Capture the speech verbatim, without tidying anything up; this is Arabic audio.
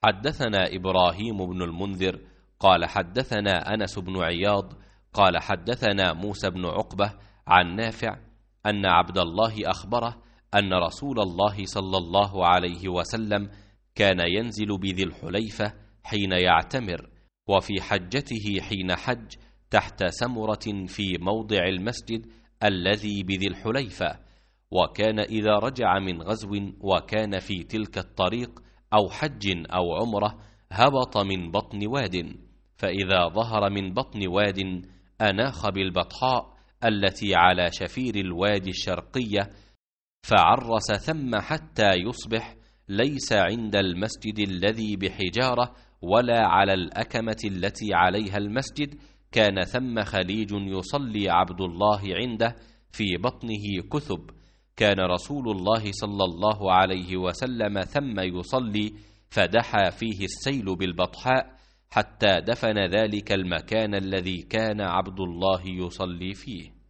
حدثنا إبراهيم بن المنذر قال حدثنا أنس بن عياض قال حدثنا موسى بن عقبة عن نافع أن عبد الله أخبره أن رسول الله صلى الله عليه وسلم كان ينزل بذي الحليفة حين يعتمر، وفي حجته حين حج تحت سمرة في موضع المسجد الذي بذي الحليفة، وكان إذا رجع من غزو وكان في تلك الطريق أو حج أو عمرة هبط من بطن واد، فإذا ظهر من بطن واد أناخ بالبطحاء التي على شفير الوادي الشرقية، فعرس ثم حتى يصبح، ليس عند المسجد الذي بحجارة ولا على الأكمة التي عليها المسجد، كان ثم خليج يصلي عبد الله عنده في بطنه كثب، كان رسول الله صلى الله عليه وسلم ثم يصلي، فدحى فيه السيل بالبطحاء حتى دفن ذلك المكان الذي كان عبد الله يصلي فيه.